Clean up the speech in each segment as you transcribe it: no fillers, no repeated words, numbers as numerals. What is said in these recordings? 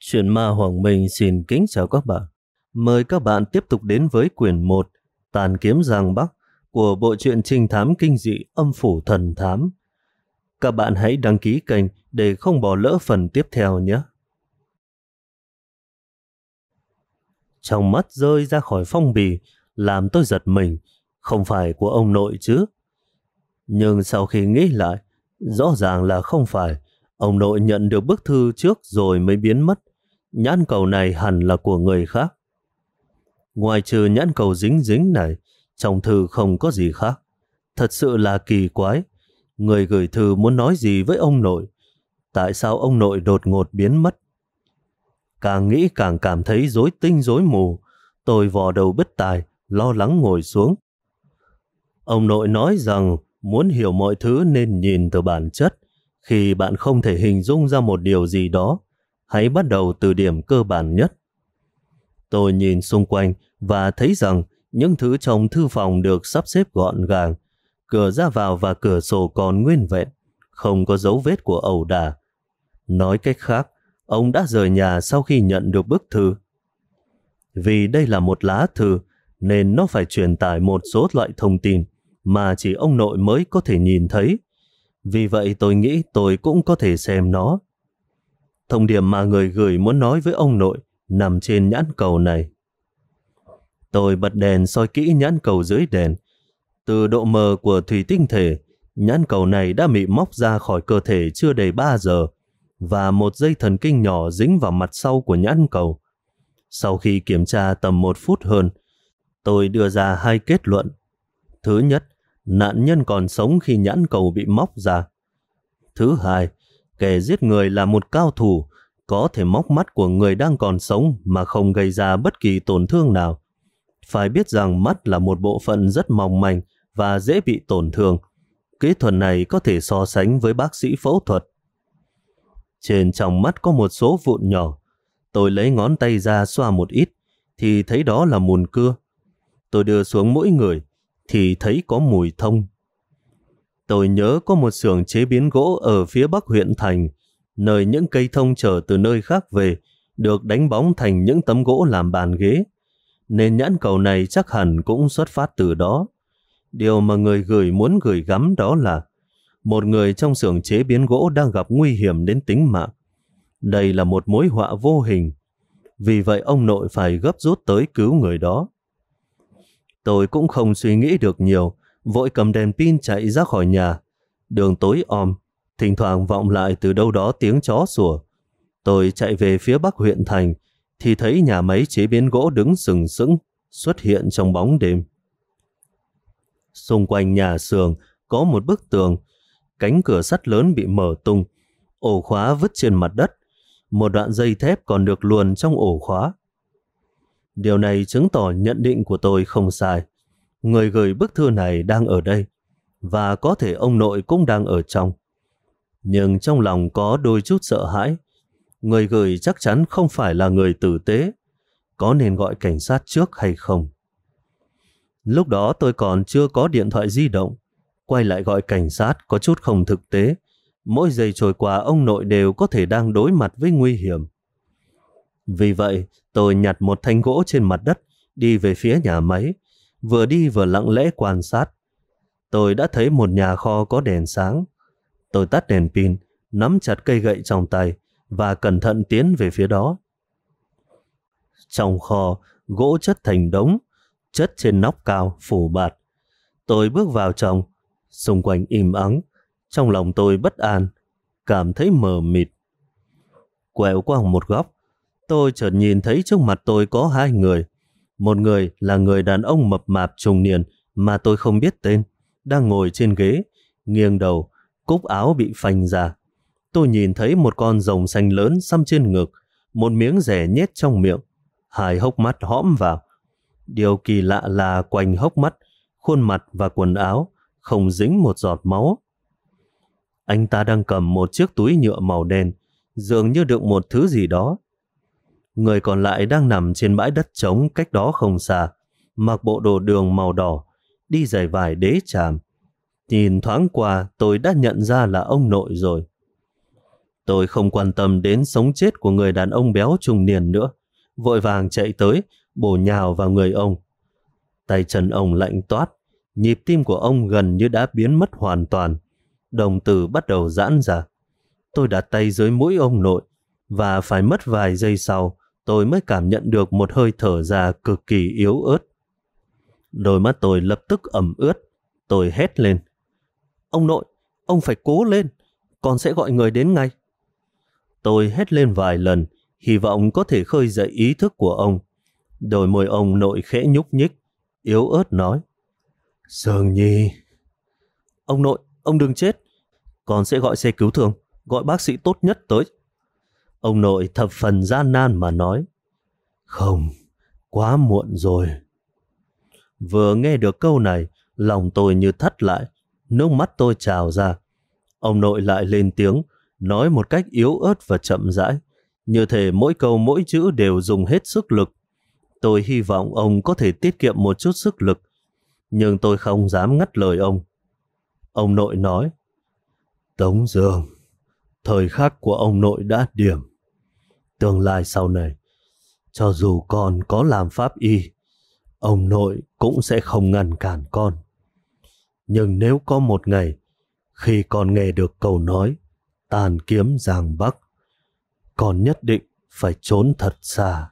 Chuyện ma Hoàng Minh xin kính chào các bạn. Mời các bạn tiếp tục đến với quyển 1 Tàn kiếm Giang Bắc của bộ truyện trinh thám kinh dị Âm phủ thần thám. Các bạn hãy đăng ký kênh để không bỏ lỡ phần tiếp theo nhé. Trong mắt rơi ra khỏi phong bì làm tôi giật mình, không phải của ông nội chứ. Nhưng sau khi nghĩ lại, rõ ràng là không phải. Ông nội nhận được bức thư trước rồi mới biến mất. Nhãn cầu này hẳn là của người khác. Ngoài trừ nhãn cầu dính dính này, trong thư không có gì khác. Thật sự là kỳ quái. Người gửi thư muốn nói gì với ông nội? Tại sao ông nội đột ngột biến mất? Càng nghĩ càng cảm thấy rối tinh rối mù. Tôi vò đầu bứt tai, lo lắng ngồi xuống. Ông nội nói rằng muốn hiểu mọi thứ nên nhìn từ bản chất. Khi bạn không thể hình dung ra một điều gì đó, hãy bắt đầu từ điểm cơ bản nhất. Tôi nhìn xung quanh và thấy rằng những thứ trong thư phòng được sắp xếp gọn gàng. Cửa ra vào và cửa sổ còn nguyên vẹn, không có dấu vết của ẩu đả. Nói cách khác, ông đã rời nhà sau khi nhận được bức thư. Vì đây là một lá thư, nên nó phải truyền tải một số loại thông tin mà chỉ ông nội mới có thể nhìn thấy. Vì vậy tôi nghĩ tôi cũng có thể xem nó. Thông điệp mà người gửi muốn nói với ông nội nằm trên nhãn cầu này. Tôi bật đèn soi kỹ nhãn cầu dưới đèn. Từ độ mờ của thủy tinh thể, nhãn cầu này đã bị móc ra khỏi cơ thể chưa đầy 3 giờ và một dây thần kinh nhỏ dính vào mặt sau của nhãn cầu. Sau khi kiểm tra tầm 1 phút hơn, tôi đưa ra 2 kết luận. Thứ nhất, nạn nhân còn sống khi nhãn cầu bị móc ra. Thứ hai, kẻ giết người là một cao thủ, có thể móc mắt của người đang còn sống mà không gây ra bất kỳ tổn thương nào. Phải biết rằng mắt là một bộ phận rất mỏng manh và dễ bị tổn thương. Kỹ thuật này có thể so sánh với bác sĩ phẫu thuật. Trên trong mắt có một số vụn nhỏ. Tôi lấy ngón tay ra xoa một ít thì thấy đó là mùn cưa. Tôi đưa xuống mỗi người thì thấy có mùi thông. Tôi nhớ có một xưởng chế biến gỗ ở phía bắc huyện thành, nơi những cây thông chở từ nơi khác về được đánh bóng thành những tấm gỗ làm bàn ghế, nên nhãn cầu này chắc hẳn cũng xuất phát từ đó. Điều mà người gửi muốn gửi gắm đó là một người trong xưởng chế biến gỗ đang gặp nguy hiểm đến tính mạng. Đây là một mối họa vô hình, vì vậy ông nội phải gấp rút tới cứu người đó. Tôi cũng không suy nghĩ được nhiều, vội cầm đèn pin chạy ra khỏi nhà. Đường tối om, thỉnh thoảng vọng lại từ đâu đó tiếng chó sủa. Tôi chạy về phía bắc huyện thành, thì thấy nhà máy chế biến gỗ đứng sừng sững, xuất hiện trong bóng đêm. Xung quanh nhà xưởng có một bức tường, cánh cửa sắt lớn bị mở tung, ổ khóa vứt trên mặt đất, một đoạn dây thép còn được luồn trong ổ khóa. Điều này chứng tỏ nhận định của tôi không sai. Người gửi bức thư này đang ở đây, và có thể ông nội cũng đang ở trong. Nhưng trong lòng có đôi chút sợ hãi. Người gửi chắc chắn không phải là người tử tế. Có nên gọi cảnh sát trước hay không? Lúc đó tôi còn chưa có điện thoại di động. Quay lại gọi cảnh sát có chút không thực tế. Mỗi giây trôi qua ông nội đều có thể đang đối mặt với nguy hiểm. Vì vậy, tôi nhặt một thanh gỗ trên mặt đất, đi về phía nhà máy, vừa đi vừa lặng lẽ quan sát. Tôi đã thấy một nhà kho có đèn sáng. Tôi tắt đèn pin, nắm chặt cây gậy trong tay và cẩn thận tiến về phía đó. Trong kho, gỗ chất thành đống, chất trên nóc cao, phủ bạt. Tôi bước vào trong, xung quanh im ắng, trong lòng tôi bất an, cảm thấy mờ mịt. Quẹo qua một góc, tôi chợt nhìn thấy trước mặt tôi có 2 người. Một người là người đàn ông mập mạp trung niên mà tôi không biết tên, đang ngồi trên ghế, nghiêng đầu, cúc áo bị phanh ra. Tôi nhìn thấy một con rồng xanh lớn xăm trên ngực, một miếng rẻ nhét trong miệng, 2 hốc mắt hõm vào. Điều kỳ lạ là quanh hốc mắt, khuôn mặt và quần áo không dính một giọt máu. Anh ta đang cầm một chiếc túi nhựa màu đen, dường như đựng một thứ gì đó. Người còn lại đang nằm trên bãi đất trống cách đó không xa, mặc bộ đồ đường màu đỏ, đi giày vải đế tràm. Nhìn thoáng qua tôi đã nhận ra là ông nội rồi. Tôi không quan tâm đến sống chết của người đàn ông béo trung niên nữa, vội vàng chạy tới, bổ nhào vào người ông. Tay chân ông lạnh toát, nhịp tim của ông gần như đã biến mất hoàn toàn. Đồng tử bắt đầu giãn ra. Tôi đặt tay dưới mũi ông nội, và phải mất vài giây sau, tôi mới cảm nhận được một hơi thở ra cực kỳ yếu ớt. Đôi mắt tôi lập tức ẩm ướt. Tôi hét lên: "Ông nội, ông phải cố lên, con sẽ gọi người đến ngay." Tôi hét lên vài lần, hy vọng có thể khơi dậy ý thức của ông. Đôi môi ông nội khẽ nhúc nhích, yếu ớt nói: "Sương Nhi." "Ông nội, ông đừng chết. Con sẽ gọi xe cứu thương, gọi bác sĩ tốt nhất tới." Ông nội thập phần gian nan mà nói: "Không, quá muộn rồi." Vừa nghe được câu này, lòng tôi như thắt lại, nước mắt tôi trào ra. Ông nội lại lên tiếng, nói một cách yếu ớt và chậm rãi, như thể mỗi câu mỗi chữ đều dùng hết sức lực. Tôi hy vọng ông có thể tiết kiệm một chút sức lực, nhưng tôi không dám ngắt lời ông. Ông nội nói: "Tống Dương, thời khắc của ông nội đã điểm. Tương lai sau này, cho dù con có làm pháp y, ông nội cũng sẽ không ngăn cản con. Nhưng nếu có một ngày, khi con nghe được câu nói tàn kiếm Giang Bắc, con nhất định phải trốn thật xa."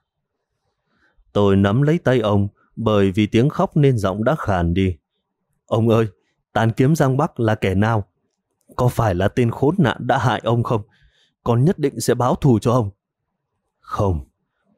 Tôi nắm lấy tay ông, bởi vì tiếng khóc nên giọng đã khàn đi. "Ông ơi, tàn kiếm Giang Bắc là kẻ nào? Có phải là tên khốn nạn đã hại ông không? Con nhất định sẽ báo thù cho ông." "Không."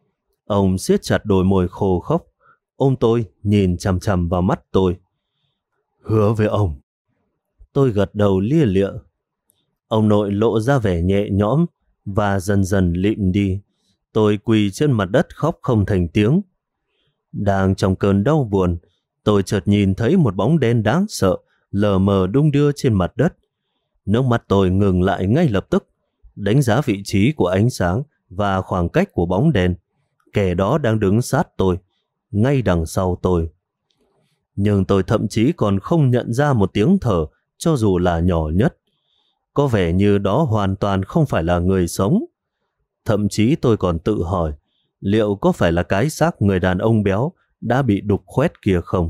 Ông siết chặt đôi môi khô khốc, ôm tôi, nhìn chằm chằm vào mắt tôi. "Hứa với ông." Tôi gật đầu lia lịa. Ông nội lộ ra vẻ nhẹ nhõm và dần dần lịm đi. Tôi quỳ trên mặt đất khóc không thành tiếng. Đang trong cơn đau buồn, tôi chợt nhìn thấy một bóng đen đáng sợ lờ mờ đung đưa trên mặt đất. Nước mắt tôi ngừng lại ngay lập tức, đánh giá vị trí của ánh sáng và khoảng cách của bóng đen. Kẻ đó đang đứng sát tôi, ngay đằng sau tôi. Nhưng tôi thậm chí còn không nhận ra một tiếng thở, cho dù là nhỏ nhất. Có vẻ như đó hoàn toàn không phải là người sống. Thậm chí tôi còn tự hỏi, liệu có phải là cái xác người đàn ông béo đã bị đục khoét kia không?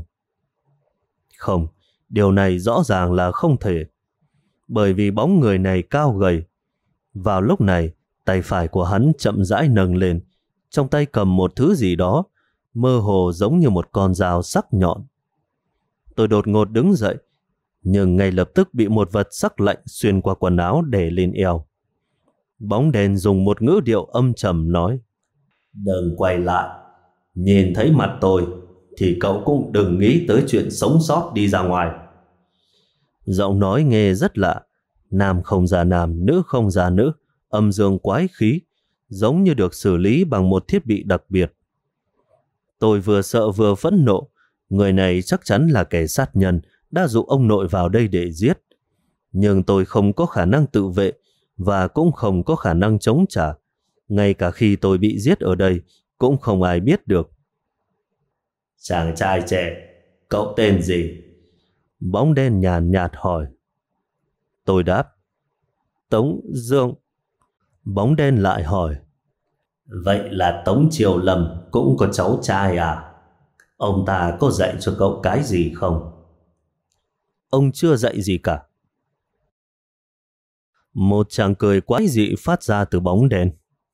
Không, điều này rõ ràng là không thể. Bởi vì bóng người này cao gầy. Vào lúc này, tay phải của hắn chậm rãi nâng lên, trong tay cầm một thứ gì đó, mơ hồ giống như một con dao sắc nhọn. Tôi đột ngột đứng dậy, nhưng ngay lập tức bị một vật sắc lạnh xuyên qua quần áo để lên eo. Bóng đèn dùng một ngữ điệu âm trầm nói: "Đừng quay lại. Nhìn thấy mặt tôi thì cậu cũng đừng nghĩ tới chuyện sống sót đi ra ngoài." Giọng nói nghe rất lạ, nam không ra nam, nữ không ra nữ, âm dương quái khí, giống như được xử lý bằng một thiết bị đặc biệt. Tôi vừa sợ vừa phẫn nộ. Người này chắc chắn là kẻ sát nhân đã dụ ông nội vào đây để giết. Nhưng tôi không có khả năng tự vệ và cũng không có khả năng chống trả. Ngay cả khi tôi bị giết ở đây, cũng không ai biết được. "Chàng trai trẻ, cậu tên gì?" Bóng đen nhàn nhạt hỏi. Tôi đáp: "Tống Dương." Bóng đen lại hỏi: "Vậy là Tống Triều Lâm cũng có cháu trai à? Ông ta có dạy cho cậu cái gì không?" "Ông chưa dạy gì cả." Một tràng cười quái dị phát ra từ bóng đen.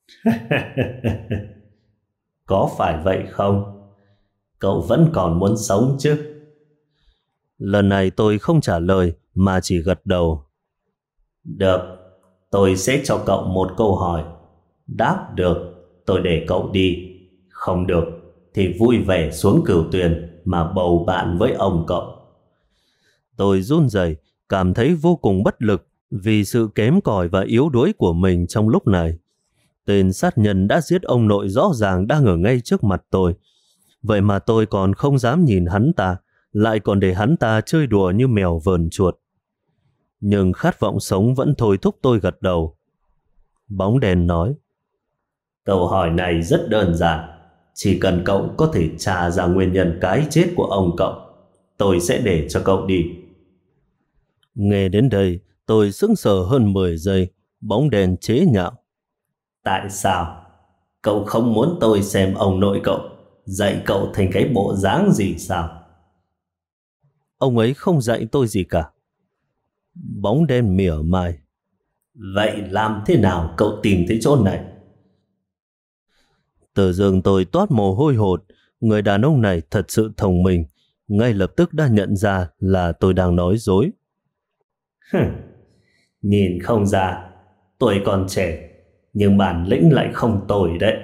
"Có phải vậy không? Cậu vẫn còn muốn sống chứ?" Lần này tôi không trả lời mà chỉ gật đầu. "Được, tôi sẽ cho cậu một câu hỏi. Đáp được, tôi để cậu đi. Không được, thì vui vẻ xuống Cửu Tuyền mà bầu bạn với ông cậu." Tôi run rẩy, cảm thấy vô cùng bất lực vì sự kém cỏi và yếu đuối của mình trong lúc này. Tên sát nhân đã giết ông nội rõ ràng đang ở ngay trước mặt tôi. Vậy mà tôi còn không dám nhìn hắn ta, lại còn để hắn ta chơi đùa như mèo vờn chuột. Nhưng khát vọng sống vẫn thôi thúc tôi gật đầu. Bóng đèn nói: "Câu hỏi này rất đơn giản. Chỉ cần cậu có thể tra ra nguyên nhân cái chết của ông cậu, tôi sẽ để cho cậu đi." Nghe đến đây, tôi sững sờ hơn 10 giây, Bóng đèn chế nhạo. Tại sao? Cậu không muốn tôi xem ông nội cậu dạy cậu thành cái bộ dáng gì sao? Ông ấy không dạy tôi gì cả. Bóng đen mỉa mai. Vậy làm thế nào cậu tìm thấy chỗ này? Từ dường tôi toát mồ hôi hột. Người đàn ông này thật sự thông minh, ngay lập tức đã nhận ra là tôi đang nói dối. Nhìn không ra, tôi còn trẻ, nhưng bản lĩnh lại không tồi đấy.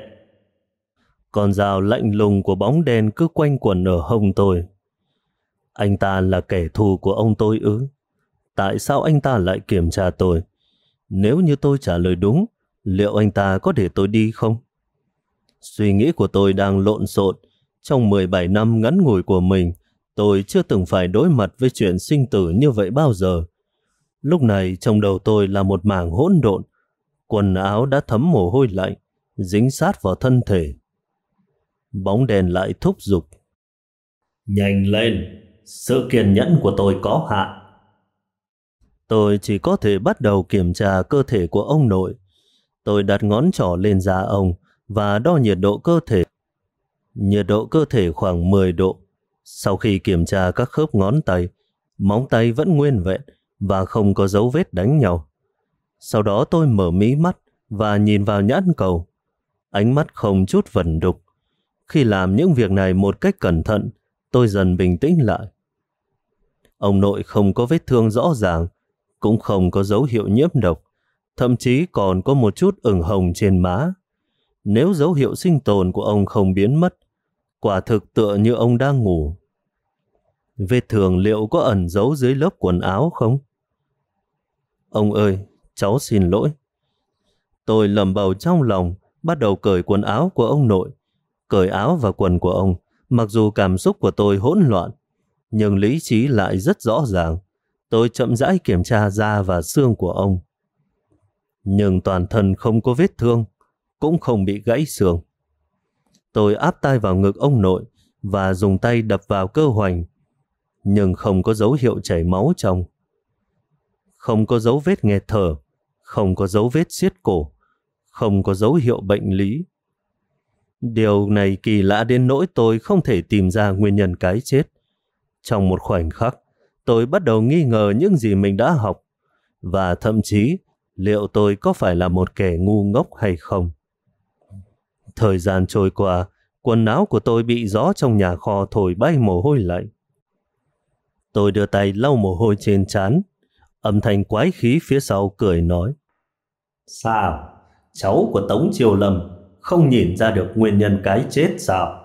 Con dao lạnh lùng của bóng đen cứ quanh quẩn ở hông tôi. Anh ta là kẻ thù của ông tôi ư? Tại sao anh ta lại kiểm tra tôi? Nếu như tôi trả lời đúng, liệu anh ta có để tôi đi không? Suy nghĩ của tôi đang lộn xộn. Trong 17 năm ngắn ngủi của mình, tôi chưa từng phải đối mặt với chuyện sinh tử như vậy bao giờ. Lúc này trong đầu tôi là một mảng hỗn độn. Quần áo đã thấm mồ hôi lạnh, dính sát vào thân thể. Bóng đèn lại thúc giục. Nhanh lên, sự kiên nhẫn của tôi có hạn. Tôi chỉ có thể bắt đầu kiểm tra cơ thể của ông nội. Tôi đặt ngón trỏ lên da ông và đo nhiệt độ cơ thể. Nhiệt độ cơ thể khoảng 10 độ. Sau khi kiểm tra các khớp ngón tay, móng tay vẫn nguyên vẹn và không có dấu vết đánh nhau. Sau đó tôi mở mí mắt và nhìn vào nhãn cầu. Ánh mắt không chút vẩn đục. Khi làm những việc này một cách cẩn thận, tôi dần bình tĩnh lại. Ông nội không có vết thương rõ ràng, cũng không có dấu hiệu nhiễm độc, thậm chí còn có một chút ửng hồng trên má. Nếu dấu hiệu sinh tồn của ông không biến mất, quả thực tựa như ông đang ngủ. Vết thương liệu có ẩn giấu dưới lớp quần áo không? Ông ơi, cháu xin lỗi. Tôi lẩm bẩm trong lòng, bắt đầu cởi quần áo của ông nội. Cởi áo và quần của ông, mặc dù cảm xúc của tôi hỗn loạn, nhưng lý trí lại rất rõ ràng. Tôi chậm rãi kiểm tra da và xương của ông. Nhưng toàn thân không có vết thương, cũng không bị gãy xương. Tôi áp tay vào ngực ông nội và dùng tay đập vào cơ hoành, nhưng không có dấu hiệu chảy máu trong. Không có dấu vết nghẹt thở, không có dấu vết siết cổ, không có dấu hiệu bệnh lý. Điều này kỳ lạ đến nỗi tôi không thể tìm ra nguyên nhân cái chết. Trong một khoảnh khắc, tôi bắt đầu nghi ngờ những gì mình đã học, và thậm chí liệu tôi có phải là một kẻ ngu ngốc hay không. Thời gian trôi qua, quần áo của tôi bị gió trong nhà kho thổi bay mồ hôi lạnh. Tôi đưa tay lau mồ hôi trên trán. Âm thanh quái khí phía sau cười nói. Sao? Cháu của Tống Chiêu Lâm không nhìn ra được nguyên nhân cái chết sao?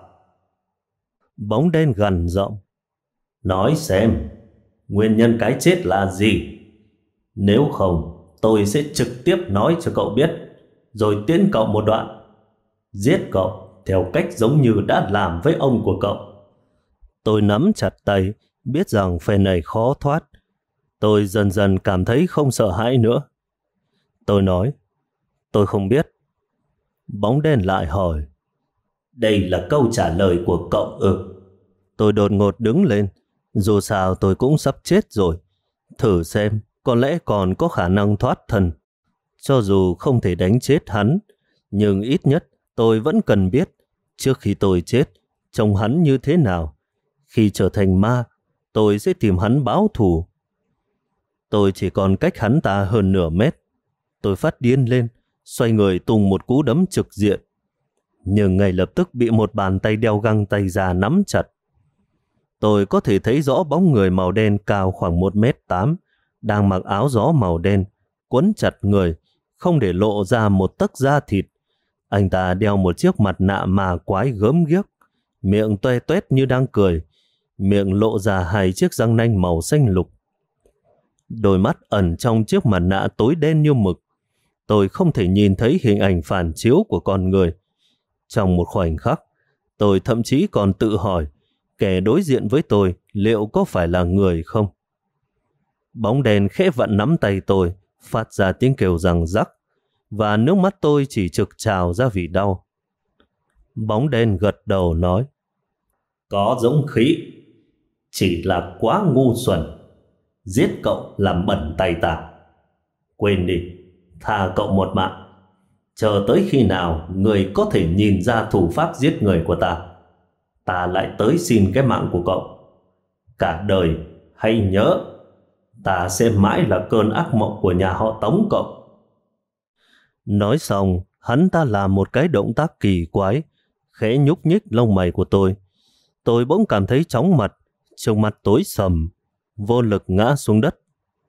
Bóng đen gằn giọng. Nói xem, nguyên nhân cái chết là gì? Nếu không, tôi sẽ trực tiếp nói cho cậu biết, rồi tiễn cậu một đoạn. Giết cậu theo cách giống như đã làm với ông của cậu. Tôi nắm chặt tay, biết rằng phe này khó thoát. Tôi dần dần cảm thấy không sợ hãi nữa. Tôi nói, tôi không biết. Bóng đen lại hỏi, đây là câu trả lời của cậu ư? Tôi đột ngột đứng lên. Dù sao tôi cũng sắp chết rồi. Thử xem, có lẽ còn có khả năng thoát thân. Cho dù không thể đánh chết hắn, nhưng ít nhất tôi vẫn cần biết trước khi tôi chết, trông hắn như thế nào. Khi trở thành ma, tôi sẽ tìm hắn báo thù. Tôi chỉ còn cách hắn ta hơn nửa mét. Tôi phát điên lên, xoay người tung một cú đấm trực diện. Nhưng ngay lập tức bị một bàn tay đeo găng tay già nắm chặt. Tôi có thể thấy rõ bóng người màu đen cao khoảng 1m8, đang mặc áo gió màu đen, quấn chặt người, không để lộ ra một tấc da thịt. Anh ta đeo một chiếc mặt nạ ma quái gớm ghiếc, miệng toe toét như đang cười, miệng lộ ra hai chiếc răng nanh màu xanh lục. Đôi mắt ẩn trong chiếc mặt nạ tối đen như mực. Tôi không thể nhìn thấy hình ảnh phản chiếu của con người. Trong một khoảnh khắc, tôi thậm chí còn tự hỏi kẻ đối diện với tôi liệu có phải là người không. Bóng đèn khẽ vặn nắm tay tôi, phát ra tiếng kêu răng rắc, và nước mắt tôi chỉ trực trào ra vì đau. Bóng đen gật đầu nói, có dũng khí, chỉ là quá ngu xuẩn. Giết cậu làm bẩn tay ta. Quên đi, tha cậu một mạng. Chờ tới khi nào người có thể nhìn ra thủ pháp giết người của ta lại tới xin cái mạng của cậu. Cả đời hãy nhớ, ta sẽ mãi là cơn ác mộng của nhà họ Tống cậu. Nói xong, hắn ta làm một cái động tác kỳ quái, khẽ nhúc nhích lông mày của tôi. Tôi bỗng cảm thấy chóng mặt, trước mặt tối sầm, vô lực ngã xuống đất.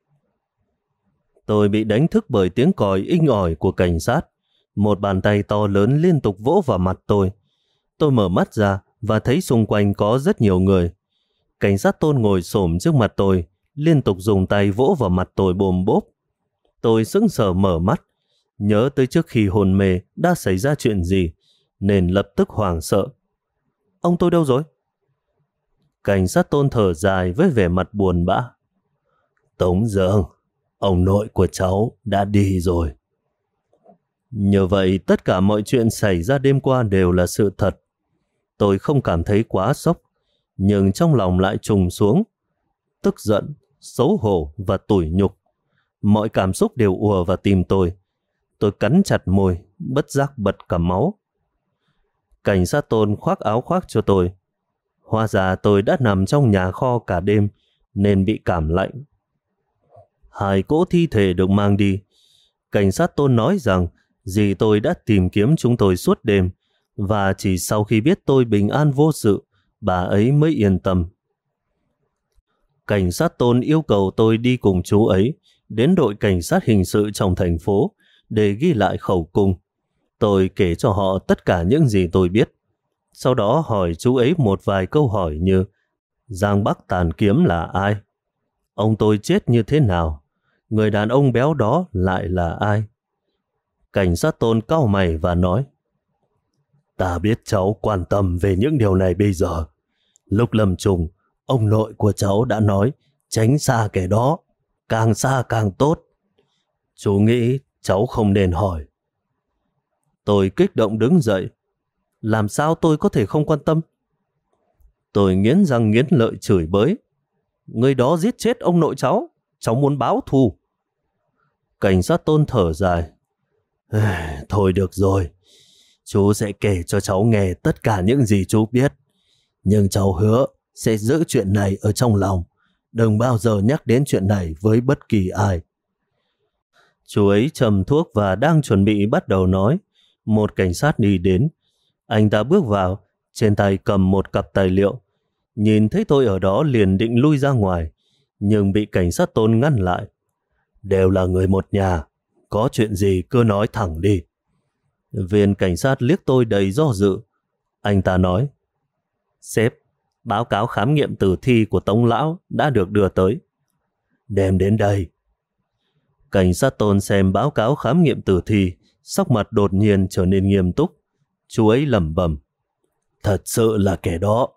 Tôi bị đánh thức bởi tiếng còi inh ỏi của cảnh sát. Một bàn tay to lớn liên tục vỗ vào mặt tôi. Tôi mở mắt ra và thấy xung quanh có rất nhiều người. Cảnh sát Tôn ngồi xổm trước mặt tôi, liên tục dùng tay vỗ vào mặt tôi bồm bốp. Tôi sững sờ mở mắt, nhớ tới trước khi hôn mê đã xảy ra chuyện gì, nên lập tức hoảng sợ. Ông tôi đâu rồi? Cảnh sát Tôn thở dài với vẻ mặt buồn bã. Tống Dương, ông nội của cháu đã đi rồi. Như vậy tất cả mọi chuyện xảy ra đêm qua đều là sự thật. Tôi không cảm thấy quá sốc, nhưng trong lòng lại trùng xuống. Tức giận, xấu hổ và tủi nhục. Mọi cảm xúc đều ùa vào tim tôi. Tôi cắn chặt môi, bất giác bật cả máu. Cảnh sát Tôn khoác áo khoác cho tôi. Hóa ra tôi đã nằm trong nhà kho cả đêm nên bị cảm lạnh. 2 cỗ thi thể được mang đi. Cảnh sát Tôn nói rằng dì tôi đã tìm kiếm chúng tôi suốt đêm, và chỉ sau khi biết tôi bình an vô sự, bà ấy mới yên tâm. Cảnh sát Tôn yêu cầu tôi đi cùng chú ấy đến đội cảnh sát hình sự trong thành phố để ghi lại khẩu cung. Tôi kể cho họ tất cả những gì tôi biết. Sau đó hỏi chú ấy một vài câu hỏi như: Giang Bắc Tàn Kiếm là ai? Ông tôi chết như thế nào? Người đàn ông béo đó lại là ai? Cảnh sát Tôn cau mày và nói: Ta biết cháu quan tâm về những điều này bây giờ. Lúc lâm chung, ông nội của cháu đã nói tránh xa kẻ đó, càng xa càng tốt. Chú nghĩ cháu không nên hỏi. Tôi kích động đứng dậy. Làm sao tôi có thể không quan tâm? Tôi nghiến răng nghiến lợi chửi bới: Người đó giết chết ông nội cháu muốn báo thù. Cảnh sát Tôn thở dài: Thôi được rồi, chú sẽ kể cho cháu nghe tất cả những gì chú biết. Nhưng cháu hứa sẽ giữ chuyện này ở trong lòng, đừng bao giờ nhắc đến chuyện này với bất kỳ ai. Chú ấy châm thuốc và đang chuẩn bị bắt đầu nói. Một cảnh sát đi đến. Anh ta bước vào, trên tay cầm một cặp tài liệu. Nhìn thấy tôi ở đó liền định lui ra ngoài, nhưng bị cảnh sát Tôn ngăn lại. Đều là người một nhà, có chuyện gì cứ nói thẳng đi. Viên cảnh sát liếc tôi đầy do dự. Anh ta nói: Sếp, báo cáo khám nghiệm tử thi của Tống Lão đã được đưa tới. Đem đến đây. Cảnh sát Tôn xem báo cáo khám nghiệm tử thi, sắc mặt đột nhiên trở nên nghiêm túc. Chú ấy lẩm bẩm: Thật sự là kẻ đó.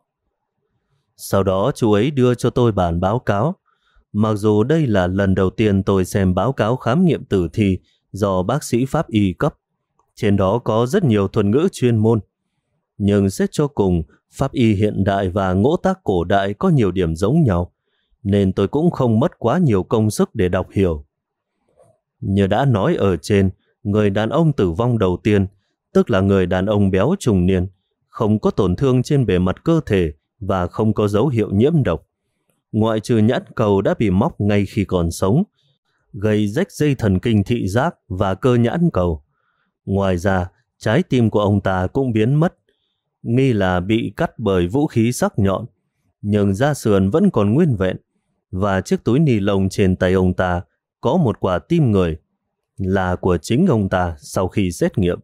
Sau đó chú ấy đưa cho tôi bản báo cáo. Mặc dù đây là lần đầu tiên tôi xem báo cáo khám nghiệm tử thi do bác sĩ pháp y cấp, trên đó có rất nhiều thuật ngữ chuyên môn, nhưng xét cho cùng, pháp y hiện đại và ngỗ tác cổ đại có nhiều điểm giống nhau, nên tôi cũng không mất quá nhiều công sức để đọc hiểu. Như đã nói ở trên, người đàn ông tử vong đầu tiên, tức là người đàn ông béo trung niên, không có tổn thương trên bề mặt cơ thể và không có dấu hiệu nhiễm độc. Ngoại trừ nhãn cầu đã bị móc ngay khi còn sống, gây rách dây thần kinh thị giác và cơ nhãn cầu. Ngoài ra, trái tim của ông ta cũng biến mất, nghi là bị cắt bởi vũ khí sắc nhọn, nhưng da sườn vẫn còn nguyên vẹn, và chiếc túi ni lông trên tay ông ta có một quả tim người, là của chính ông ta sau khi xét nghiệm.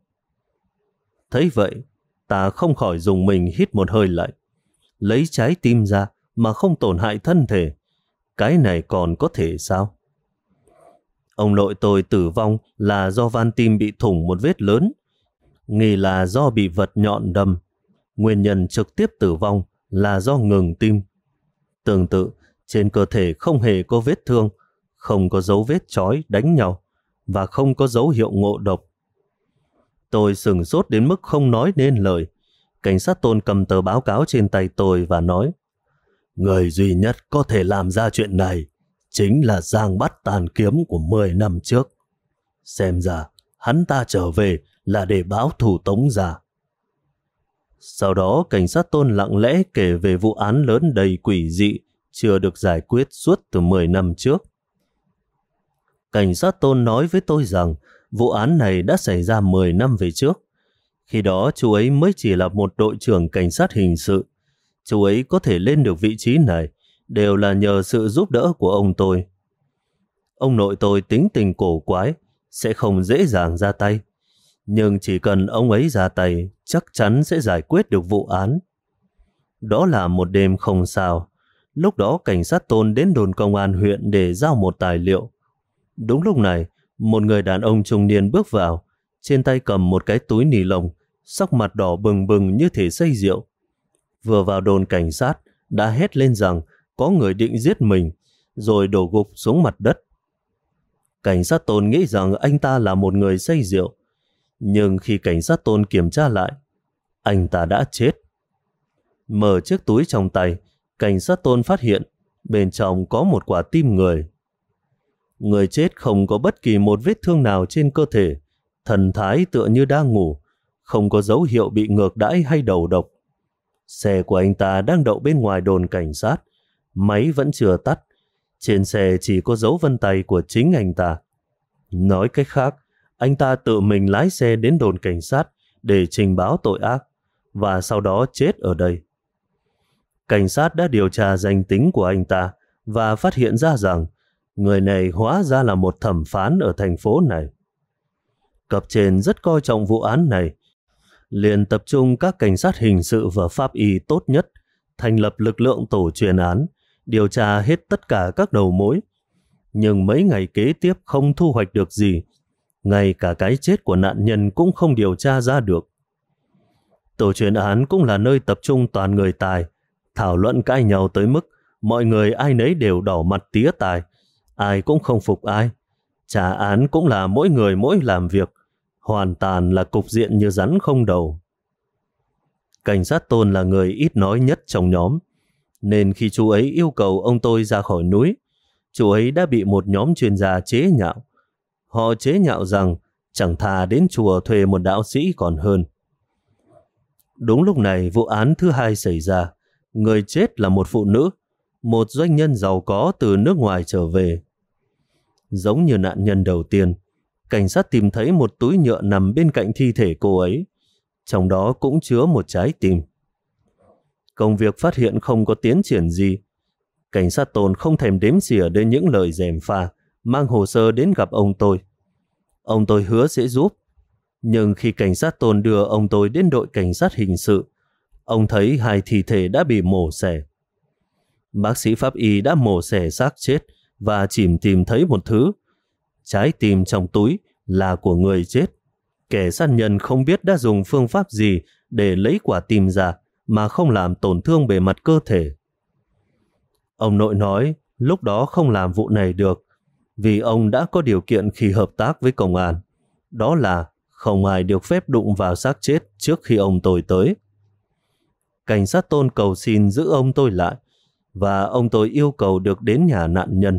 Thấy vậy, ta không khỏi dùng mình hít một hơi lạnh. Lấy trái tim ra mà không tổn hại thân thể, cái này còn có thể sao? Ông nội tôi tử vong là do van tim bị thủng một vết lớn, nghi là do bị vật nhọn đâm. Nguyên nhân trực tiếp tử vong là do ngừng tim. Tương tự, trên cơ thể không hề có vết thương, không có dấu vết chói đánh nhau và không có dấu hiệu ngộ độc. Tôi sửng sốt đến mức không nói nên lời. Cảnh sát Tôn cầm tờ báo cáo trên tay tôi và nói: Người duy nhất có thể làm ra chuyện này chính là Giang Bắc Tàn Kiếm của 10 năm trước. Xem ra hắn ta trở về là để báo thù Tống gia. Sau đó cảnh sát Tôn lặng lẽ kể về vụ án lớn đầy quỷ dị chưa được giải quyết suốt từ 10 năm trước. Cảnh sát Tôn nói với tôi rằng vụ án này đã xảy ra 10 năm về trước. Khi đó chú ấy mới chỉ là một đội trưởng cảnh sát hình sự. Chú ấy có thể lên được vị trí này đều là nhờ sự giúp đỡ của ông tôi. Ông nội tôi tính tình cổ quái, sẽ không dễ dàng ra tay. Nhưng chỉ cần ông ấy ra tay, chắc chắn sẽ giải quyết được vụ án. Đó là một đêm không sao. Lúc đó cảnh sát Tôn đến đồn công an huyện để giao một tài liệu. Đúng lúc này, một người đàn ông trung niên bước vào, trên tay cầm một cái túi ni lông, sắc mặt đỏ bừng bừng như thể say rượu. Vừa vào đồn cảnh sát, đã hét lên rằng có người định giết mình, rồi đổ gục xuống mặt đất. Cảnh sát Tôn nghĩ rằng anh ta là một người say rượu, nhưng khi cảnh sát Tôn kiểm tra lại, anh ta đã chết. Mở chiếc túi trong tay, cảnh sát Tôn phát hiện bên trong có một quả tim người. Người chết không có bất kỳ một vết thương nào trên cơ thể, thần thái tựa như đang ngủ, không có dấu hiệu bị ngược đãi hay đầu độc. Xe của anh ta đang đậu bên ngoài đồn cảnh sát, máy vẫn chưa tắt. Trên xe chỉ có dấu vân tay của chính anh ta. Nói cách khác, anh ta tự mình lái xe đến đồn cảnh sát để trình báo tội ác, và sau đó chết ở đây. Cảnh sát đã điều tra danh tính của anh ta và phát hiện ra rằng người này hóa ra là một thẩm phán ở thành phố này. Cấp trên rất coi trọng vụ án này, liền tập trung các cảnh sát hình sự và pháp y tốt nhất, thành lập lực lượng tổ chuyên án, điều tra hết tất cả các đầu mối. Nhưng mấy ngày kế tiếp không thu hoạch được gì, ngay cả cái chết của nạn nhân cũng không điều tra ra được. Tổ chuyên án cũng là nơi tập trung toàn người tài, thảo luận cãi nhau tới mức mọi người ai nấy đều đỏ mặt tía tai, ai cũng không phục ai. Trả án cũng là mỗi người mỗi làm việc, hoàn toàn là cục diện như rắn không đầu. Cảnh sát Tôn là người ít nói nhất trong nhóm, nên khi chú ấy yêu cầu ông tôi ra khỏi núi, chú ấy đã bị một nhóm chuyên gia chế nhạo. Họ chế nhạo rằng chẳng thà đến chùa thuê một đạo sĩ còn hơn. Đúng lúc này vụ án thứ hai xảy ra. Người chết là một phụ nữ, một doanh nhân giàu có từ nước ngoài trở về. Giống như nạn nhân đầu tiên, cảnh sát tìm thấy một túi nhựa nằm bên cạnh thi thể cô ấy, trong đó cũng chứa một trái tim. Công việc phát hiện không có tiến triển gì. Cảnh sát Tôn không thèm đếm xỉa đến những lời gièm pha, mang hồ sơ đến gặp ông tôi. Ông tôi hứa sẽ giúp, nhưng khi cảnh sát Tôn đưa ông tôi đến đội cảnh sát hình sự, ông thấy hai thi thể đã bị mổ xẻ. Bác sĩ pháp y đã mổ xẻ xác chết và chỉ tìm thấy một thứ. Trái tim trong túi là của người chết. Kẻ sát nhân không biết đã dùng phương pháp gì để lấy quả tim ra mà không làm tổn thương bề mặt cơ thể. Ông nội nói lúc đó không làm vụ này được vì ông đã có điều kiện khi hợp tác với công an. Đó là không ai được phép đụng vào xác chết trước khi ông tôi tới. Cảnh sát Tôn cầu xin giữ ông tôi lại và ông tôi yêu cầu được đến nhà nạn nhân.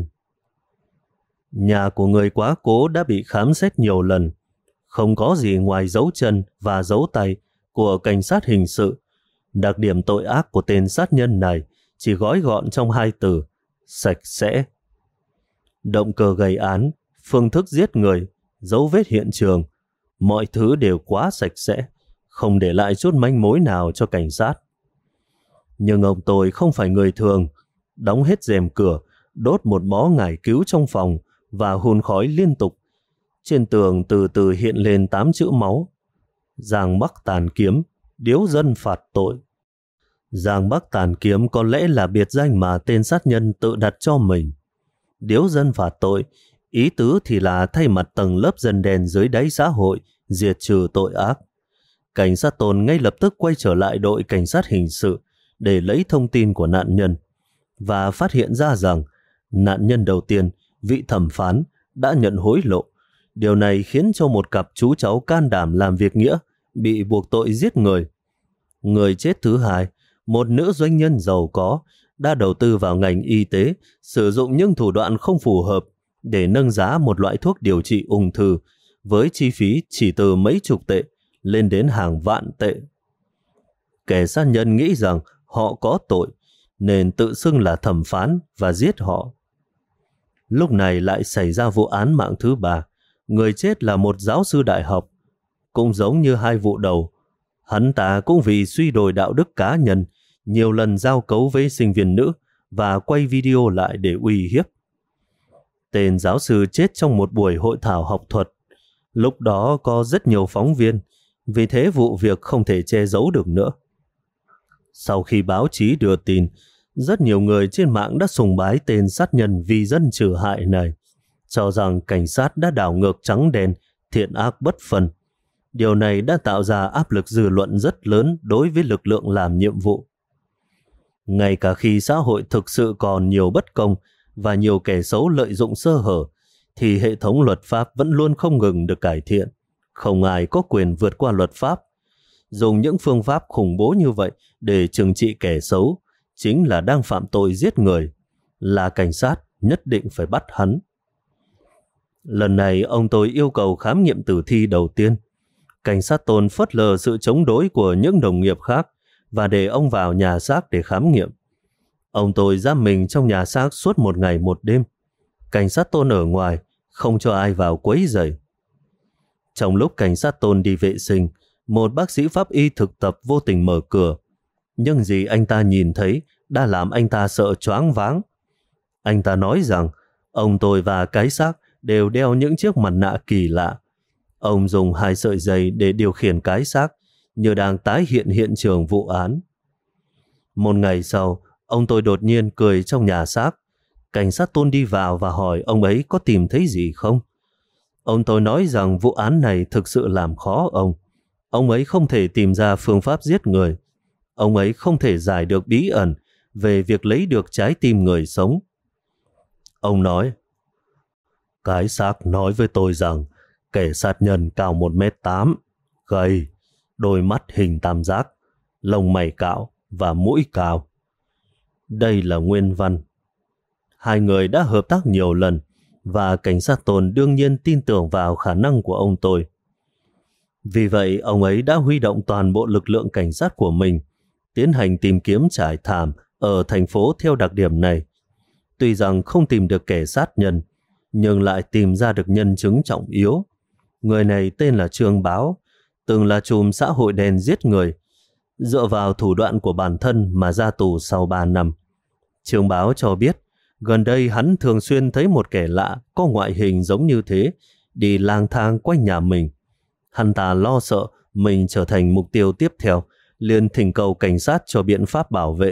Nhà của người quá cố đã bị khám xét nhiều lần, không có gì ngoài dấu chân và dấu tay của cảnh sát hình sự. Đặc điểm tội ác của tên sát nhân này chỉ gói gọn trong hai từ: sạch sẽ. Động cơ gây án, phương thức giết người, dấu vết hiện trường, mọi thứ đều quá sạch sẽ, không để lại chút manh mối nào cho cảnh sát. Nhưng ông tôi không phải người thường, đóng hết rèm cửa, đốt một bó ngải cứu trong phòng và hun khói liên tục. Trên tường từ từ hiện lên 8 chữ máu: Giang Bắc Tàn Kiếm, điếu dân phạt tội. Giang Bắc Tàn Kiếm có lẽ là biệt danh mà tên sát nhân tự đặt cho mình. Điếu dân phạt tội, ý tứ thì là thay mặt tầng lớp dân đen dưới đáy xã hội, diệt trừ tội ác. Cảnh sát Tôn ngay lập tức quay trở lại đội cảnh sát hình sự để lấy thông tin của nạn nhân và phát hiện ra rằng nạn nhân đầu tiên, vị thẩm phán, đã nhận hối lộ. Điều này khiến cho một cặp chú cháu can đảm làm việc nghĩa bị buộc tội giết người. Người chết thứ hai, một nữ doanh nhân giàu có, đã đầu tư vào ngành y tế, sử dụng những thủ đoạn không phù hợp để nâng giá một loại thuốc điều trị ung thư, với chi phí chỉ từ mấy chục tệ lên đến hàng vạn tệ. Kẻ sát nhân nghĩ rằng họ có tội nên tự xưng là thẩm phán và giết họ. Lúc này lại xảy ra vụ án mạng thứ ba. Người chết là một giáo sư đại học. Cũng giống như hai vụ đầu, hắn ta cũng vì suy đồi đạo đức cá nhân nhiều lần giao cấu với sinh viên nữ và quay video lại để uy hiếp. Tên giáo sư chết trong một buổi hội thảo học thuật. Lúc đó có rất nhiều phóng viên, vì thế vụ việc không thể che giấu được nữa. Sau khi báo chí đưa tin, rất nhiều người trên mạng đã sùng bái tên sát nhân vì dân trừ hại này, cho rằng cảnh sát đã đảo ngược trắng đen, thiện ác bất phân. Điều này đã tạo ra áp lực dư luận rất lớn đối với lực lượng làm nhiệm vụ. Ngay cả khi xã hội thực sự còn nhiều bất công và nhiều kẻ xấu lợi dụng sơ hở, thì hệ thống luật pháp vẫn luôn không ngừng được cải thiện. Không ai có quyền vượt qua luật pháp. Dùng những phương pháp khủng bố như vậy để trừng trị kẻ xấu chính là đang phạm tội giết người. Là cảnh sát, nhất định phải bắt hắn. Lần này ông tôi yêu cầu khám nghiệm tử thi đầu tiên. Cảnh sát Tôn phớt lờ sự chống đối của những đồng nghiệp khác và để ông vào nhà xác để khám nghiệm. Ông tôi giam mình trong nhà xác suốt một ngày một đêm. Cảnh sát Tôn ở ngoài, không cho ai vào quấy rầy. Trong lúc cảnh sát Tôn đi vệ sinh, một bác sĩ pháp y thực tập vô tình mở cửa. Nhưng gì anh ta nhìn thấy đã làm anh ta sợ choáng váng. Anh ta nói rằng ông tôi và cái xác đều đeo những chiếc mặt nạ kỳ lạ. Ông dùng 2 sợi dây để điều khiển cái xác, như đang tái hiện hiện trường vụ án. Một ngày sau, ông tôi đột nhiên cười trong nhà xác. Cảnh sát Tôn đi vào và hỏi ông ấy có tìm thấy gì không. Ông tôi nói rằng vụ án này thực sự làm khó ông. Ông ấy không thể tìm ra phương pháp giết người. Ông ấy không thể giải được bí ẩn về việc lấy được trái tim người sống. Ông nói, cái xác nói với tôi rằng kẻ sát nhân cao 1m8, gầy, đôi mắt hình tam giác, lông mày cạo và mũi cao. Đây là nguyên văn. Hai người đã hợp tác nhiều lần và cảnh sát Tôn đương nhiên tin tưởng vào khả năng của ông tôi. Vì vậy, ông ấy đã huy động toàn bộ lực lượng cảnh sát của mình, tiến hành tìm kiếm trải thảm ở thành phố theo đặc điểm này. Tuy rằng không tìm được kẻ sát nhân, nhưng lại tìm ra được nhân chứng trọng yếu. Người này tên là Trương Báo, từng là trùm xã hội đen giết người. Dựa vào thủ đoạn của bản thân mà ra tù sau 3 năm. Trương Báo cho biết, gần đây hắn thường xuyên thấy một kẻ lạ có ngoại hình giống như thế đi lang thang quanh nhà mình. Hắn ta lo sợ mình trở thành mục tiêu tiếp theo, liền thỉnh cầu cảnh sát cho biện pháp bảo vệ.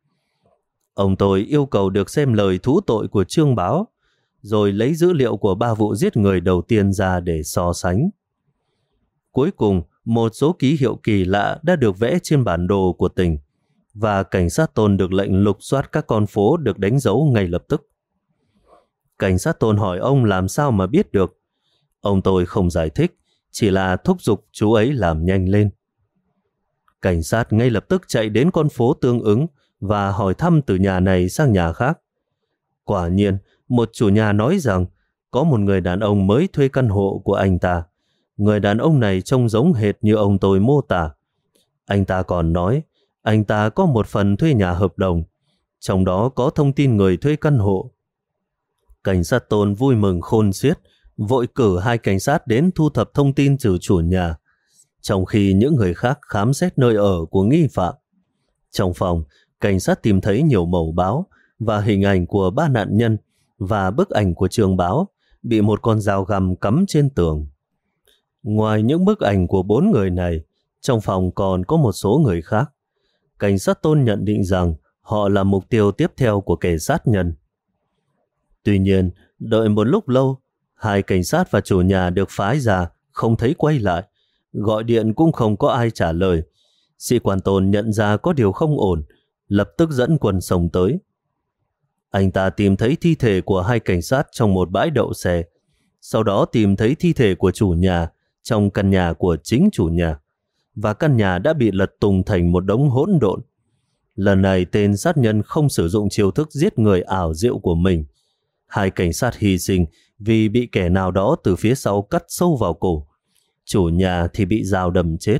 Ông tôi yêu cầu được xem lời thú tội của Trương Báo, rồi lấy dữ liệu của 3 vụ giết người đầu tiên ra để so sánh. Cuối cùng, một số ký hiệu kỳ lạ đã được vẽ trên bản đồ của tỉnh, và cảnh sát Tôn được lệnh lục soát các con phố được đánh dấu ngay lập tức. Cảnh sát Tôn hỏi ông làm sao mà biết được. Ông tôi không giải thích, chỉ là thúc giục chú ấy làm nhanh lên. Cảnh sát ngay lập tức chạy đến con phố tương ứng và hỏi thăm từ nhà này sang nhà khác. Quả nhiên, một chủ nhà nói rằng có một người đàn ông mới thuê căn hộ của anh ta. Người đàn ông này trông giống hệt như ông tôi mô tả. Anh ta còn nói anh ta có một phần thuê nhà hợp đồng, trong đó có thông tin người thuê căn hộ. Cảnh sát Tôn vui mừng khôn xiết, vội cử 2 cảnh sát đến thu thập thông tin từ chủ nhà, trong khi những người khác khám xét nơi ở của nghi phạm. Trong phòng, cảnh sát tìm thấy nhiều mẩu báo và hình ảnh của 3 nạn nhân và bức ảnh của Trương Báo bị một con dao găm cắm trên tường. Ngoài những bức ảnh của 4 người này, trong phòng còn có một số người khác. Cảnh sát Tôn nhận định rằng họ là mục tiêu tiếp theo của kẻ sát nhân. Tuy nhiên, đợi một lúc lâu, 2 cảnh sát và chủ nhà được phái ra không thấy quay lại. Gọi điện cũng không có ai trả lời. Sĩ quan Tôn nhận ra có điều không ổn, lập tức dẫn quân xông tới. Anh ta tìm thấy thi thể của 2 cảnh sát trong một bãi đậu xe, sau đó tìm thấy thi thể của chủ nhà trong căn nhà của chính chủ nhà, và căn nhà đã bị lật tung thành một đống hỗn độn. Lần này tên sát nhân không sử dụng chiêu thức giết người ảo diệu của mình. 2 cảnh sát hy sinh vì bị kẻ nào đó từ phía sau cắt sâu vào cổ. Chủ nhà thì bị dao đâm chết.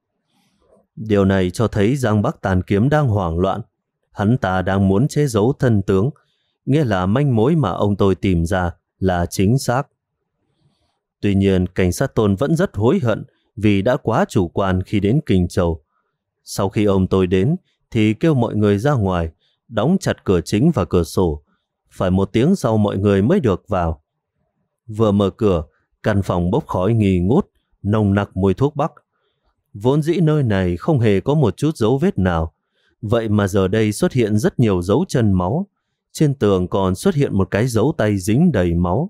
Điều này cho thấy Giang Bắc Tàn Kiếm đang hoảng loạn. Hắn ta đang muốn che giấu thân tướng, nghĩa là manh mối mà ông tôi tìm ra là chính xác. Tuy nhiên, cảnh sát Tôn vẫn rất hối hận vì đã quá chủ quan khi đến Kinh Châu. Sau khi ông tôi đến thì kêu mọi người ra ngoài, đóng chặt cửa chính và cửa sổ. Phải 1 tiếng sau mọi người mới được vào. Vừa mở cửa, căn phòng bốc khói nghi ngút, nồng nặc mùi thuốc bắc. Vốn dĩ nơi này không hề có một chút dấu vết nào, vậy mà giờ đây xuất hiện rất nhiều dấu chân máu. Trên tường còn xuất hiện một cái dấu tay dính đầy máu.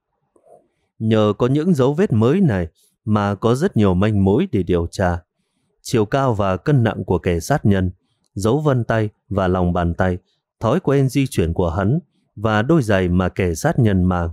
Nhờ có những dấu vết mới này mà có rất nhiều manh mối để điều tra. Chiều cao và cân nặng của kẻ sát nhân, dấu vân tay và lòng bàn tay, thói quen di chuyển của hắn và đôi giày mà kẻ sát nhân mang.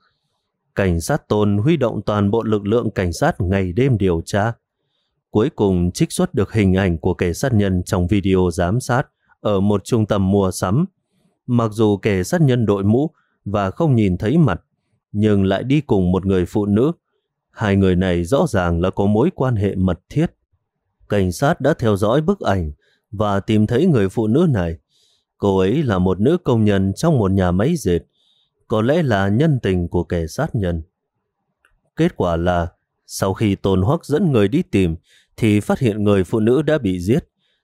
Cảnh sát Tôn huy động toàn bộ lực lượng cảnh sát ngày đêm điều tra. Cuối cùng trích xuất được hình ảnh của kẻ sát nhân trong video giám sát ở một trung tâm mua sắm. Mặc dù kẻ sát nhân đội mũ và không nhìn thấy mặt, nhưng lại đi cùng một người phụ nữ. Hai người này rõ ràng là có mối quan hệ mật thiết. Cảnh sát đã theo dõi bức ảnh và tìm thấy người phụ nữ này. Cô ấy là một nữ công nhân trong một nhà máy dệt, có lẽ là nhân tình của kẻ sát nhân. Kết quả là, sau khi Tôn Hoắc dẫn người đi tìm, thì phát hiện người phụ nữ đã bị giết.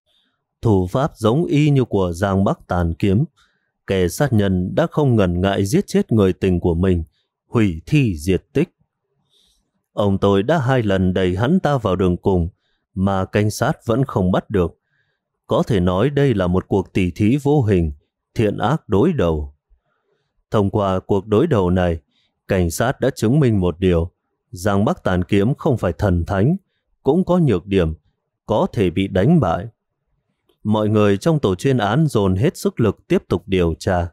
Thủ pháp giống y như của Giang Bắc Tàn Kiếm. Kẻ sát nhân đã không ngần ngại giết chết người tình của mình, hủy thi diệt tích. Ông tôi đã 2 lần đẩy hắn ta vào đường cùng, mà cảnh sát vẫn không bắt được. Có thể nói đây là một cuộc tỉ thí vô hình, thiện ác đối đầu. Thông qua cuộc đối đầu này, cảnh sát đã chứng minh một điều: Giang Bắc Tàn Kiếm không phải thần thánh, cũng có nhược điểm, có thể bị đánh bại. Mọi người trong tổ chuyên án dồn hết sức lực tiếp tục điều tra.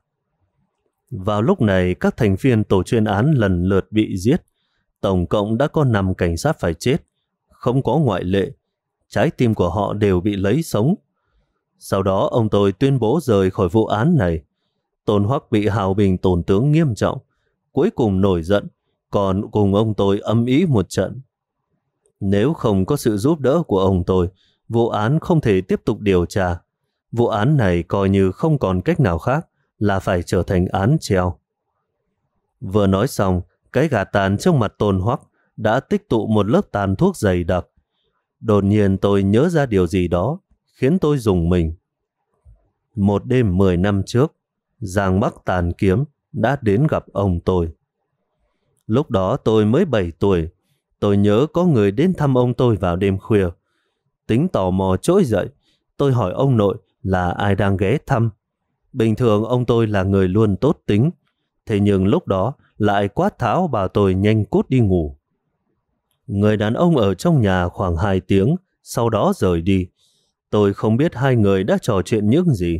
Vào lúc này, các thành viên tổ chuyên án lần lượt bị giết. Tổng cộng đã có 5 cảnh sát phải chết, không có ngoại lệ. Trái tim của họ đều bị lấy sống. Sau đó ông tôi tuyên bố rời khỏi vụ án này. Tôn Hoắc bị hào bình tổn tướng nghiêm trọng, cuối cùng nổi giận, còn cùng ông tôi âm ĩ một trận. Nếu không có sự giúp đỡ của ông tôi, vụ án không thể tiếp tục điều tra. Vụ án này coi như không còn cách nào khác là phải trở thành án treo. Vừa nói xong, cái gà tàn trong mặt Tôn Hoắc đã tích tụ một lớp tàn thuốc dày đặc. Đột nhiên tôi nhớ ra điều gì đó, khiến tôi rùng mình. Một đêm 10 năm trước, Giang Bắc Tàn Kiếm đã đến gặp ông tôi. Lúc đó tôi mới 7 tuổi, tôi nhớ có người đến thăm ông tôi vào đêm khuya. Tính tò mò trỗi dậy, tôi hỏi ông nội là ai đang ghé thăm. Bình thường ông tôi là người luôn tốt tính, thế nhưng lúc đó lại quát tháo bảo tôi nhanh cút đi ngủ. Người đàn ông ở trong nhà khoảng 2 tiếng, sau đó rời đi. Tôi không biết hai người đã trò chuyện những gì.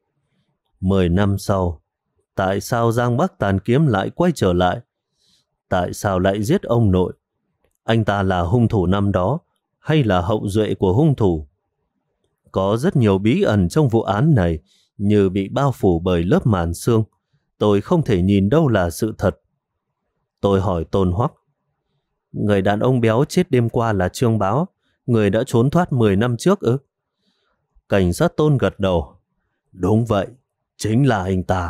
10 năm sau, tại sao Giang Bắc Tàn Kiếm lại quay trở lại? Tại sao lại giết ông nội? Anh ta là hung thủ năm đó, hay là hậu duệ của hung thủ? Có rất nhiều bí ẩn trong vụ án này, như bị bao phủ bởi lớp màn sương. Tôi không thể nhìn đâu là sự thật. Tôi hỏi Tôn Hoắc. Người đàn ông béo chết đêm qua là Trương Báo, người đã trốn thoát 10 năm trước ư? Cảnh sát Tôn gật đầu. Đúng vậy, chính là anh ta.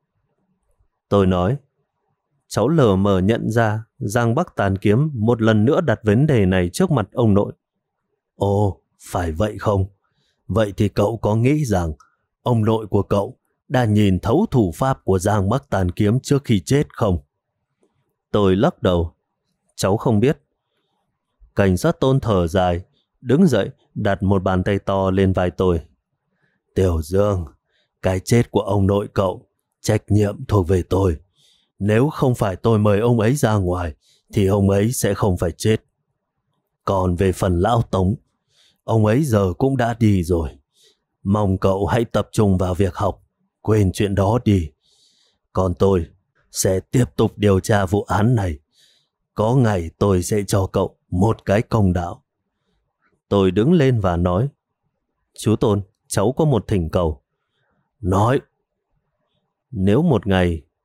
Tôi nói. Cháu lờ mờ nhận ra Giang Bắc Tàn Kiếm một lần nữa đặt vấn đề này trước mặt ông nội. Ồ, phải vậy không? Vậy thì cậu có nghĩ rằng ông nội của cậu đã nhìn thấu thủ pháp của Giang Bắc Tàn Kiếm trước khi chết không? Tôi lắc đầu. Cháu không biết. Cảnh sát Tôn thở dài, đứng dậy đặt một bàn tay to lên vai tôi. Tiểu Dương, cái chết của ông nội cậu, trách nhiệm thuộc về tôi. Nếu không phải tôi mời ông ấy ra ngoài, thì ông ấy sẽ không phải chết. Còn về phần lão Tống, ông ấy giờ cũng đã đi rồi. Mong cậu hãy tập trung vào việc học, quên chuyện đó đi. Còn tôi sẽ tiếp tục điều tra vụ án này. Có ngày tôi sẽ cho cậu một cái công đạo. Tôi đứng lên và nói. Chú Tôn, cháu có một thỉnh cầu. Nói. Nếu một ngày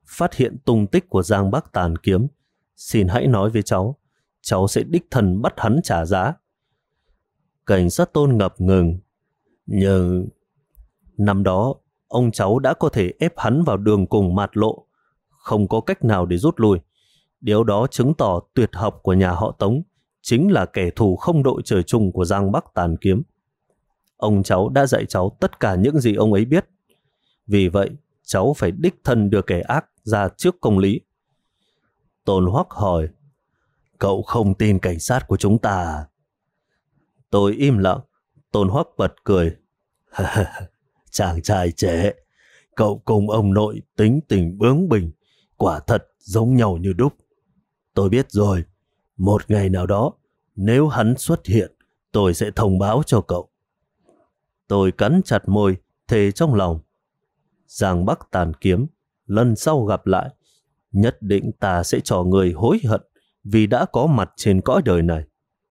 phát hiện tung tích của Giang Bắc Tàn Kiếm, xin hãy nói với cháu sẽ đích thân bắt hắn trả giá. Cảnh sát Tôn ngập ngừng. Nhưng năm đó, ông cháu đã có thể ép hắn vào đường cùng mạt lộ, không có cách nào để rút lui. Điều đó chứng tỏ tuyệt học của nhà họ Tống chính là kẻ thù không đội trời chung của Giang Bắc Tàn Kiếm. Ông cháu đã dạy cháu tất cả những gì ông ấy biết. Vì vậy, cháu phải đích thân đưa kẻ ác ra trước công lý. Tôn Hoắc hỏi, cậu không tin cảnh sát của chúng ta à? Tôi im lặng. Tôn Hoắc bật cười. Chàng trai trẻ, cậu cùng ông nội tính tình bướng bỉnh, quả thật giống nhau như đúc. Tôi biết rồi, một ngày nào đó, nếu hắn xuất hiện, tôi sẽ thông báo cho cậu. Tôi cắn chặt môi, thề trong lòng. Giang Bắc Tàn Kiếm, lần sau gặp lại, nhất định ta sẽ cho người hối hận vì đã có mặt trên cõi đời này.